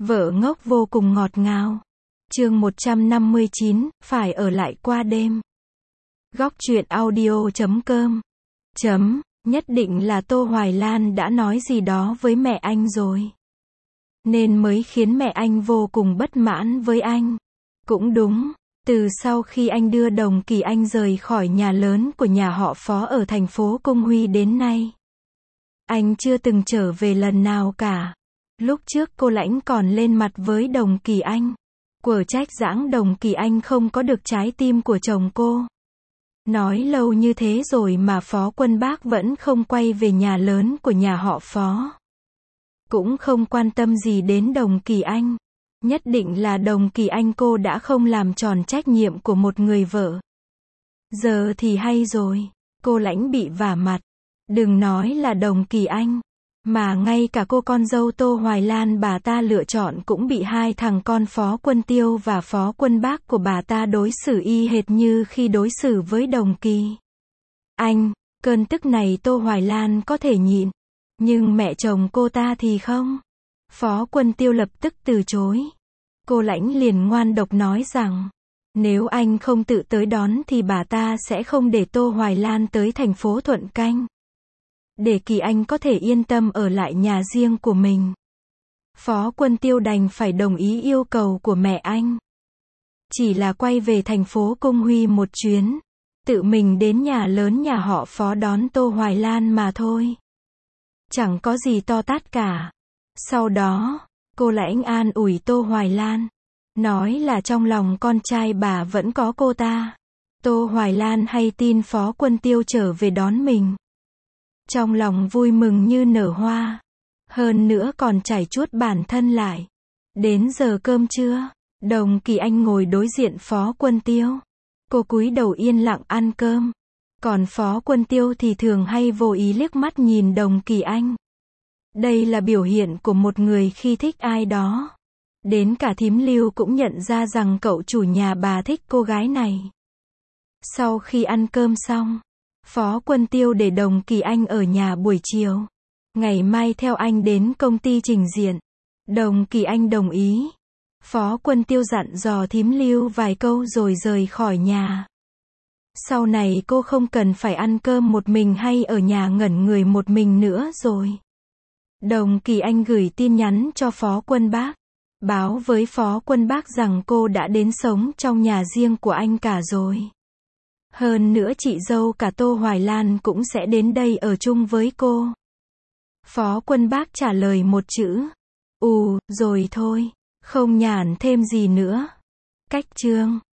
Vợ ngốc vô cùng ngọt ngào. Chương 159, phải ở lại qua đêm. Góc truyện audio.com. Nhất định là Tô Hoài Lan đã nói gì đó với mẹ anh rồi, nên mới khiến mẹ anh vô cùng bất mãn với anh. Cũng đúng, từ sau khi anh đưa Đồng Kỳ Anh rời khỏi nhà lớn của nhà họ Phó ở thành phố Cung Huy đến nay, anh chưa từng trở về lần nào cả. Lúc trước cô Lãnh còn lên mặt với Đồng Kỳ Anh, quở trách giãng Đồng Kỳ Anh không có được trái tim của chồng cô. Nói lâu như thế rồi mà Phó Quân Bác vẫn không quay về nhà lớn của nhà họ Phó. Cũng không quan tâm gì đến Đồng Kỳ Anh. Nhất định là Đồng Kỳ Anh cô đã không làm tròn trách nhiệm của một người vợ. Giờ thì hay rồi, cô Lãnh bị vả mặt. Đừng nói là Đồng Kỳ Anh, mà ngay cả cô con dâu Tô Hoài Lan bà ta lựa chọn cũng bị hai thằng con Phó Quân Tiêu và Phó Quân Bác của bà ta đối xử y hệt như khi đối xử với Đồng Kỳ Anh. Cơn tức này Tô Hoài Lan có thể nhịn, nhưng mẹ chồng cô ta thì không. Phó Quân Tiêu lập tức từ chối. Cô Lãnh liền ngoan độc nói rằng, nếu anh không tự tới đón thì bà ta sẽ không để Tô Hoài Lan tới thành phố Thuận Canh, để Kỳ Anh có thể yên tâm ở lại nhà riêng của mình. Phó Quân Tiêu đành phải đồng ý yêu cầu của mẹ anh. Chỉ là quay về thành phố Cung Huy một chuyến, tự mình đến nhà lớn nhà họ Phó đón Tô Hoài Lan mà thôi. Chẳng có gì to tát cả. Sau đó, cô Lãnh an ủi Tô Hoài Lan, nói là trong lòng con trai bà vẫn có cô ta. Tô Hoài Lan hay tin Phó Quân Tiêu trở về đón mình, trong lòng vui mừng như nở hoa. Hơn nữa còn trải chuốt bản thân lại. Đến giờ cơm trưa, Đồng Kỳ Anh ngồi đối diện Phó Quân Tiêu. Cô cúi đầu yên lặng ăn cơm. Còn Phó Quân Tiêu thì thường hay vô ý liếc mắt nhìn Đồng Kỳ Anh. Đây là biểu hiện của một người khi thích ai đó. Đến cả thím Lưu cũng nhận ra rằng cậu chủ nhà bà thích cô gái này. Sau khi ăn cơm xong, Phó Quân Tiêu để Đồng Kỳ Anh ở nhà buổi chiều. Ngày mai theo anh đến công ty trình diện. Đồng Kỳ Anh đồng ý. Phó Quân Tiêu dặn dò thím Lưu vài câu rồi rời khỏi nhà. Sau này cô không cần phải ăn cơm một mình hay ở nhà ngẩn người một mình nữa rồi. Đồng Kỳ Anh gửi tin nhắn cho Phó Quân Bác, báo với Phó Quân Bác rằng cô đã đến sống trong nhà riêng của anh cả rồi. Hơn nữa chị dâu cả Tô Hoài Lan cũng sẽ đến đây ở chung với cô. Phó Quân Bác trả lời một chữ: rồi thôi, không nhàn thêm gì nữa. Cách chương